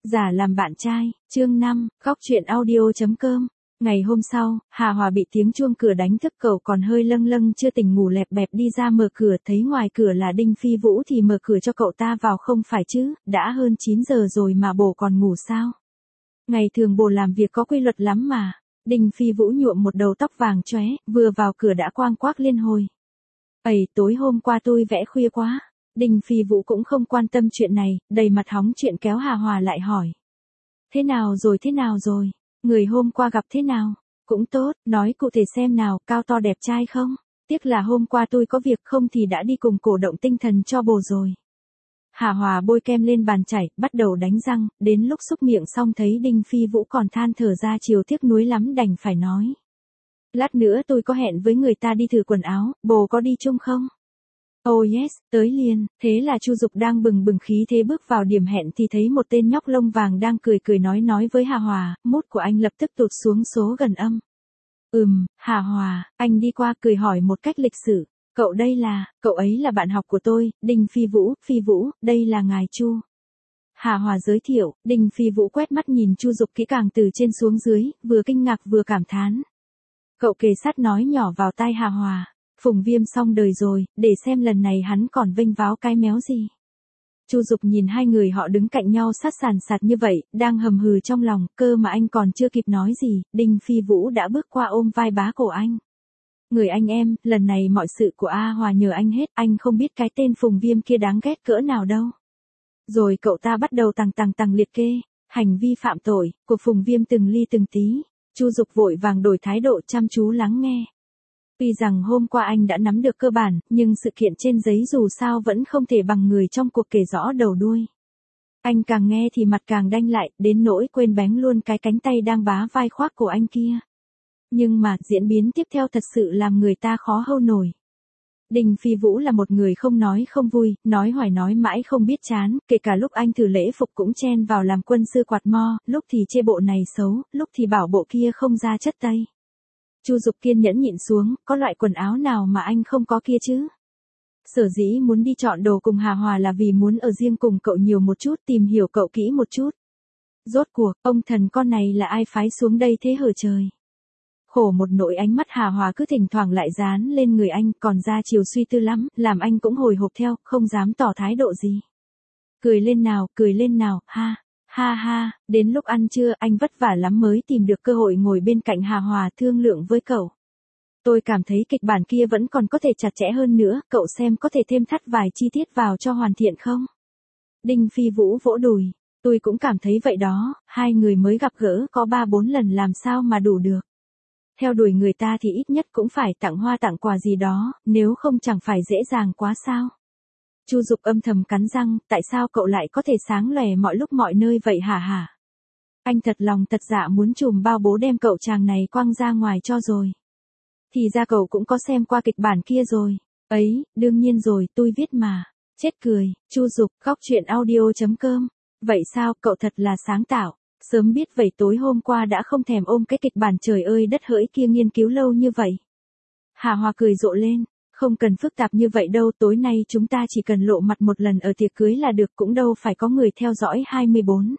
Giả làm bạn trai, chương 5, góc truyện audio.com. Ngày hôm sau, Hà Hòa bị tiếng chuông cửa đánh thức, cậu còn hơi lâng lâng chưa tỉnh ngủ lẹp bẹp đi ra mở cửa, thấy ngoài cửa là Đinh Phi Vũ thì mở cửa cho cậu ta vào không phải chứ, đã hơn 9 giờ rồi mà bồ còn ngủ sao? Ngày thường bồ làm việc có quy luật lắm mà. Đinh Phi Vũ nhuộm một đầu tóc vàng chóe, vừa vào cửa đã quang quác liên hồi. Ầy, tối hôm qua tôi vẽ khuya quá. Đinh Phi Vũ cũng không quan tâm chuyện này, đầy mặt hóng chuyện kéo Hà Hòa lại hỏi. Thế nào rồi, người hôm qua gặp thế nào? Cũng tốt, nói cụ thể xem nào, cao to đẹp trai không? Tiếc là hôm qua tôi có việc, không thì đã đi cùng cổ động tinh thần cho bồ rồi. Hà Hòa bôi kem lên bàn chải, bắt đầu đánh răng, đến lúc xúc miệng xong thấy Đinh Phi Vũ còn than thở ra chiều tiếc nuối lắm đành phải nói. Lát nữa tôi có hẹn với người ta đi thử quần áo, bồ có đi chung không? Oh yes, tới liền. Thế là Chu Dục đang bừng bừng khí thế bước vào điểm hẹn thì thấy một tên nhóc lông vàng đang cười cười nói với Hà Hòa, mốt của anh lập tức tụt xuống số gần âm. Hà Hòa, anh đi qua cười hỏi một cách lịch sự, cậu ấy là bạn học của tôi, Đinh Phi Vũ, đây là ngài Chu. Hà Hòa giới thiệu, Đinh Phi Vũ quét mắt nhìn Chu Dục kỹ càng từ trên xuống dưới, vừa kinh ngạc vừa cảm thán. Cậu kề sát nói nhỏ vào tai Hà Hòa. Phùng Viêm xong đời rồi, để xem lần này hắn còn vênh váo cái méo gì. Chu Dục nhìn hai người họ đứng cạnh nhau sát sàn sạt như vậy, đang hầm hừ trong lòng, cơ mà anh còn chưa kịp nói gì, Đinh Phi Vũ đã bước qua ôm vai bá cổ anh. Người anh em, lần này mọi sự của A Hòa nhờ anh hết, anh không biết cái tên Phùng Viêm kia đáng ghét cỡ nào đâu. Rồi cậu ta bắt đầu tằng liệt kê, hành vi phạm tội của Phùng Viêm từng ly từng tí. Chu Dục vội vàng đổi thái độ chăm chú lắng nghe. Tuy rằng hôm qua anh đã nắm được cơ bản, nhưng sự kiện trên giấy dù sao vẫn không thể bằng người trong cuộc kể rõ đầu đuôi. Anh càng nghe thì mặt càng đanh lại, đến nỗi quên bén luôn cái cánh tay đang bá vai khoác của anh kia. Nhưng mà, diễn biến tiếp theo thật sự làm người ta khó hâu nổi. Đinh Phi Vũ là một người không nói không vui, nói hoài nói mãi không biết chán, kể cả lúc anh thử lễ phục cũng chen vào làm quân sư quạt mo, lúc thì chê bộ này xấu, lúc thì bảo bộ kia không ra chất tây. Chu Dục kiên nhẫn nhịn xuống, có loại quần áo nào mà anh không có kia chứ? Sở dĩ muốn đi chọn đồ cùng Hà Hòa là vì muốn ở riêng cùng cậu nhiều một chút, tìm hiểu cậu kỹ một chút. Rốt cuộc, ông thần con này là ai phái xuống đây thế hở trời? Khổ một nỗi ánh mắt Hà Hòa cứ thỉnh thoảng lại dán lên người anh, còn ra chiều suy tư lắm, làm anh cũng hồi hộp theo, không dám tỏ thái độ gì. Cười lên nào, ha. Ha, đến lúc ăn trưa anh vất vả lắm mới tìm được cơ hội ngồi bên cạnh Hà Hòa thương lượng với cậu. Tôi cảm thấy kịch bản kia vẫn còn có thể chặt chẽ hơn nữa, cậu xem có thể thêm thắt vài chi tiết vào cho hoàn thiện không? Đinh Phi Vũ vỗ đùi, tôi cũng cảm thấy vậy đó, hai người mới gặp gỡ có 3-4 lần làm sao mà đủ được. Theo đuổi người ta thì ít nhất cũng phải tặng hoa tặng quà gì đó, nếu không chẳng phải dễ dàng quá sao? Chu Dục âm thầm cắn răng, tại sao cậu lại có thể sáng lòe mọi lúc mọi nơi vậy hả? Anh thật lòng thật dạ muốn chùm bao bố đem cậu chàng này quăng ra ngoài cho rồi. Thì ra cậu cũng có xem qua kịch bản kia rồi. Ấy, đương nhiên rồi, tôi viết mà. Chết cười, Chu Dục, góc truyện audio.com. Vậy sao, cậu thật là sáng tạo. Sớm biết vậy tối hôm qua đã không thèm ôm cái kịch bản trời ơi đất hỡi kia nghiên cứu lâu như vậy. Hà Hòa cười rộ lên. Không cần phức tạp như vậy đâu, tối nay chúng ta chỉ cần lộ mặt một lần ở tiệc cưới là được, cũng đâu phải có người theo dõi 24.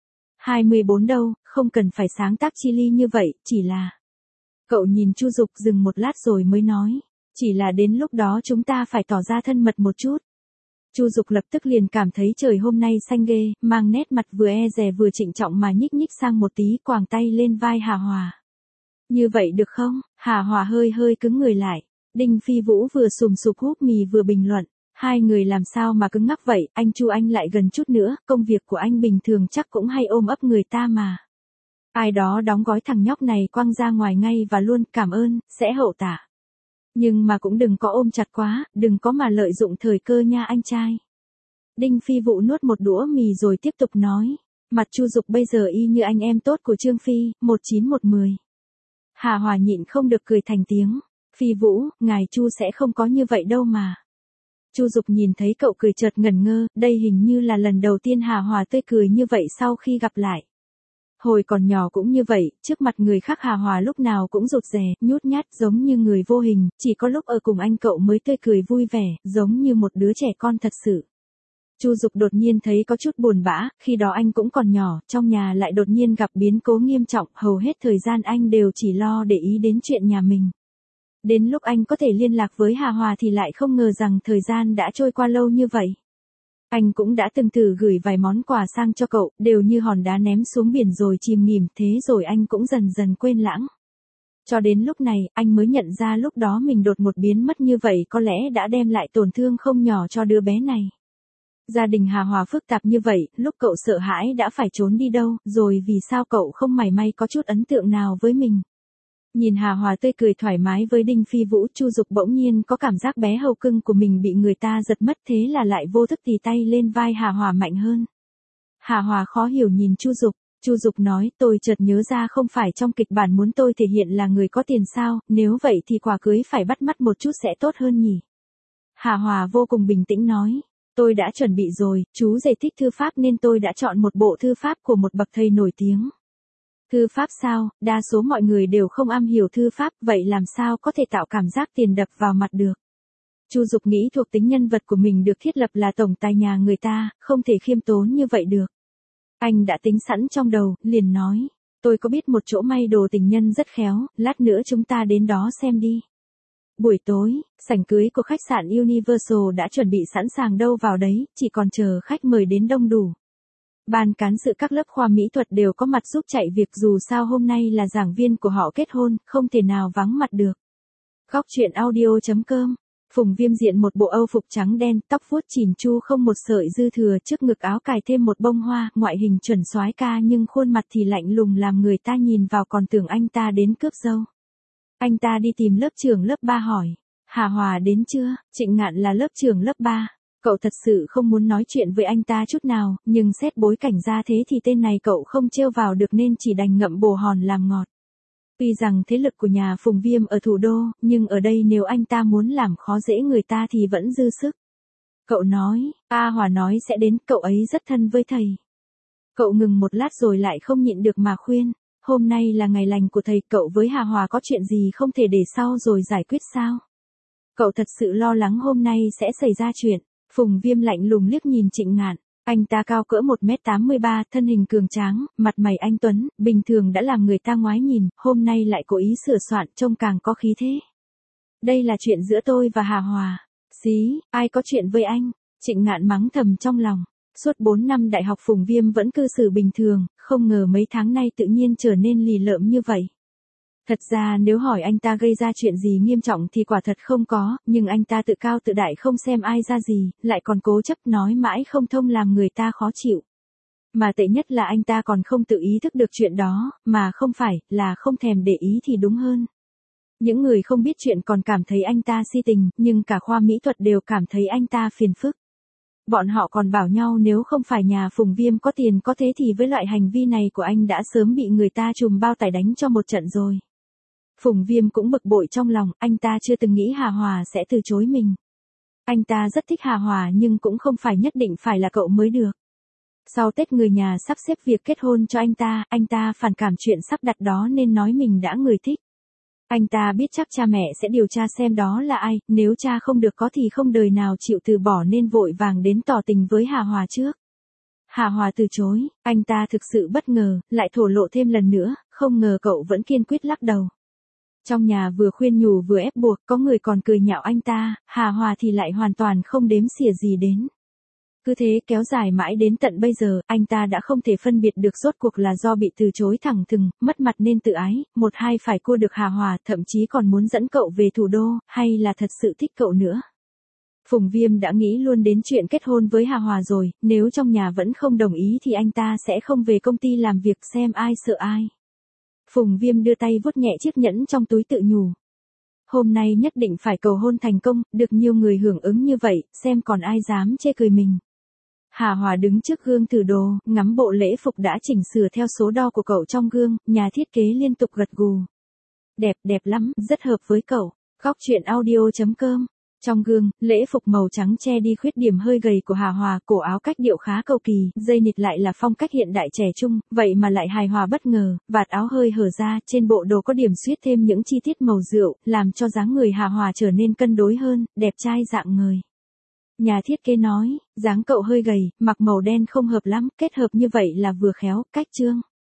24 đâu, không cần phải sáng tác chi ly như vậy, chỉ là... Cậu nhìn Chu Dục dừng một lát rồi mới nói, chỉ là đến lúc đó chúng ta phải tỏ ra thân mật một chút. Chu Dục lập tức liền cảm thấy trời hôm nay xanh ghê, mang nét mặt vừa e dè vừa trịnh trọng mà nhích sang một tí, quàng tay lên vai Hà Hòa. Như vậy được không? Hà Hòa hơi cứng người lại. Đinh Phi Vũ vừa sùm sụp húp mì vừa bình luận, hai người làm sao mà cứng ngắc vậy, anh Chu anh lại gần chút nữa, công việc của anh bình thường chắc cũng hay ôm ấp người ta mà. Ai đó đóng gói thằng nhóc này quăng ra ngoài ngay và luôn, cảm ơn, sẽ hậu tạ. Nhưng mà cũng đừng có ôm chặt quá, đừng có mà lợi dụng thời cơ nha anh trai. Đinh Phi Vũ nuốt một đũa mì rồi tiếp tục nói, mặt Chu Dục bây giờ y như anh em tốt của Trương Phi, 19-1-10. Hà Hòa nhịn không được cười thành tiếng. Phi Vũ, ngài Chu sẽ không có như vậy đâu mà. Chu Dục nhìn thấy cậu cười chợt ngẩn ngơ, đây hình như là lần đầu tiên Hà Hòa tươi cười như vậy sau khi gặp lại. Hồi còn nhỏ cũng như vậy, trước mặt người khác Hà Hòa lúc nào cũng rụt rè, nhút nhát giống như người vô hình, chỉ có lúc ở cùng anh cậu mới tươi cười vui vẻ, giống như một đứa trẻ con thật sự. Chu Dục đột nhiên thấy có chút buồn bã, khi đó anh cũng còn nhỏ, trong nhà lại đột nhiên gặp biến cố nghiêm trọng, hầu hết thời gian anh đều chỉ lo để ý đến chuyện nhà mình. Đến lúc anh có thể liên lạc với Hà Hòa thì lại không ngờ rằng thời gian đã trôi qua lâu như vậy. Anh cũng đã từng thử gửi vài món quà sang cho cậu, đều như hòn đá ném xuống biển rồi chìm nghỉm, thế rồi anh cũng dần dần quên lãng. Cho đến lúc này, anh mới nhận ra lúc đó mình đột ngột biến mất như vậy có lẽ đã đem lại tổn thương không nhỏ cho đứa bé này. Gia đình Hà Hòa phức tạp như vậy, lúc cậu sợ hãi đã phải trốn đi đâu, rồi vì sao cậu không mảy may có chút ấn tượng nào với mình. Nhìn Hà Hòa tươi cười thoải mái với Đinh Phi Vũ, Chu Dục bỗng nhiên có cảm giác bé hầu cưng của mình bị người ta giật mất, thế là lại vô thức tì tay lên vai Hà Hòa mạnh hơn. Hà Hòa khó hiểu nhìn Chu Dục. Chu Dục nói, tôi chợt nhớ ra không phải trong kịch bản muốn tôi thể hiện là người có tiền sao, nếu vậy thì quà cưới phải bắt mắt một chút sẽ tốt hơn nhỉ. Hà Hòa vô cùng bình tĩnh nói, tôi đã chuẩn bị rồi, chú rể thích thư pháp nên tôi đã chọn một bộ thư pháp của một bậc thầy nổi tiếng. Thư pháp sao, đa số mọi người đều không am hiểu thư pháp, vậy làm sao có thể tạo cảm giác tiền đập vào mặt được. Chu Dục nghĩ thuộc tính nhân vật của mình được thiết lập là tổng tài nhà người ta, không thể khiêm tốn như vậy được. Anh đã tính sẵn trong đầu, liền nói, tôi có biết một chỗ may đồ tình nhân rất khéo, lát nữa chúng ta đến đó xem đi. Buổi tối, sảnh cưới của khách sạn Universal đã chuẩn bị sẵn sàng đâu vào đấy, chỉ còn chờ khách mời đến đông đủ. Ban cán sự các lớp khoa mỹ thuật đều có mặt giúp chạy việc, dù sao hôm nay là giảng viên của họ kết hôn, không thể nào vắng mặt được. Góc truyện audio.com. Phùng Viêm diện một bộ âu phục trắng đen, tóc vuốt chỉn chu không một sợi dư thừa, trước ngực áo cài thêm một bông hoa, ngoại hình chuẩn soái ca nhưng khuôn mặt thì lạnh lùng làm người ta nhìn vào còn tưởng anh ta đến cướp dâu. Anh ta đi tìm lớp trưởng lớp 3 hỏi, Hà Hòa đến chưa? Trịnh Ngạn là lớp trưởng lớp 3. Cậu thật sự không muốn nói chuyện với anh ta chút nào, nhưng xét bối cảnh ra thế thì tên này cậu không trêu vào được nên chỉ đành ngậm bồ hòn làm ngọt. Tuy rằng thế lực của nhà Phùng Viêm ở thủ đô, nhưng ở đây nếu anh ta muốn làm khó dễ người ta thì vẫn dư sức. Cậu nói, A Hòa nói sẽ đến, cậu ấy rất thân với thầy. Cậu ngừng một lát rồi lại không nhịn được mà khuyên, hôm nay là ngày lành của thầy, cậu với Hà Hòa có chuyện gì không thể để sau rồi giải quyết sao? Cậu thật sự lo lắng hôm nay sẽ xảy ra chuyện. Phùng Viêm lạnh lùng liếc nhìn Trịnh Ngạn. Anh ta cao cỡ 1m83, thân hình cường tráng, mặt mày anh tuấn, bình thường đã làm người ta ngoái nhìn, hôm nay lại cố ý sửa soạn, trông càng có khí thế. Đây là chuyện giữa tôi và Hà Hòa. Xí, ai có chuyện với anh? Trịnh Ngạn mắng thầm trong lòng. Suốt 4 năm đại học Phùng Viêm vẫn cư xử bình thường, không ngờ mấy tháng nay tự nhiên trở nên lì lợm như vậy. Thật ra nếu hỏi anh ta gây ra chuyện gì nghiêm trọng thì quả thật không có, nhưng anh ta tự cao tự đại không xem ai ra gì, lại còn cố chấp nói mãi không thông làm người ta khó chịu. Mà tệ nhất là anh ta còn không tự ý thức được chuyện đó, mà không phải là không thèm để ý thì đúng hơn. Những người không biết chuyện còn cảm thấy anh ta si tình, nhưng cả khoa mỹ thuật đều cảm thấy anh ta phiền phức. Bọn họ còn bảo nhau nếu không phải nhà Phùng Viêm có tiền có thế thì với loại hành vi này của anh đã sớm bị người ta trùm bao tải đánh cho một trận rồi. Phùng Viêm cũng bực bội trong lòng, anh ta chưa từng nghĩ Hà Hòa sẽ từ chối mình. Anh ta rất thích Hà Hòa nhưng cũng không phải nhất định phải là cậu mới được. Sau Tết người nhà sắp xếp việc kết hôn cho anh ta phản cảm chuyện sắp đặt đó nên nói mình đã người thích. Anh ta biết chắc cha mẹ sẽ điều tra xem đó là ai, nếu cha không được có thì không đời nào chịu từ bỏ nên vội vàng đến tỏ tình với Hà Hòa trước. Hà Hòa từ chối, anh ta thực sự bất ngờ, lại thổ lộ thêm lần nữa, không ngờ cậu vẫn kiên quyết lắc đầu. Trong nhà vừa khuyên nhủ vừa ép buộc, có người còn cười nhạo anh ta, Hà Hòa thì lại hoàn toàn không đếm xỉa gì đến. Cứ thế kéo dài mãi đến tận bây giờ, anh ta đã không thể phân biệt được rốt cuộc là do bị từ chối thẳng thừng, mất mặt nên tự ái, một hai phải cua được Hà Hòa, thậm chí còn muốn dẫn cậu về thủ đô, hay là thật sự thích cậu nữa. Phùng Viêm đã nghĩ luôn đến chuyện kết hôn với Hà Hòa rồi, nếu trong nhà vẫn không đồng ý thì anh ta sẽ không về công ty làm việc xem ai sợ ai. Phùng Viêm đưa tay vuốt nhẹ chiếc nhẫn trong túi tự nhủ. Hôm nay nhất định phải cầu hôn thành công, được nhiều người hưởng ứng như vậy, xem còn ai dám chê cười mình. Hà Hòa đứng trước gương thử đồ, ngắm bộ lễ phục đã chỉnh sửa theo số đo của cậu trong gương, nhà thiết kế liên tục gật gù. Đẹp, đẹp lắm, rất hợp với cậu. Góc truyện audio.com. Trong gương, lễ phục màu trắng che đi khuyết điểm hơi gầy của Hà Hòa, cổ áo cách điệu khá cầu kỳ, dây nịt lại là phong cách hiện đại trẻ trung, vậy mà lại hài hòa bất ngờ, vạt áo hơi hở ra, trên bộ đồ có điểm xuyết thêm những chi tiết màu rượu, làm cho dáng người Hà Hòa trở nên cân đối hơn, đẹp trai dạng người. Nhà thiết kế nói, dáng cậu hơi gầy, mặc màu đen không hợp lắm, kết hợp như vậy là vừa khéo, cách Trương.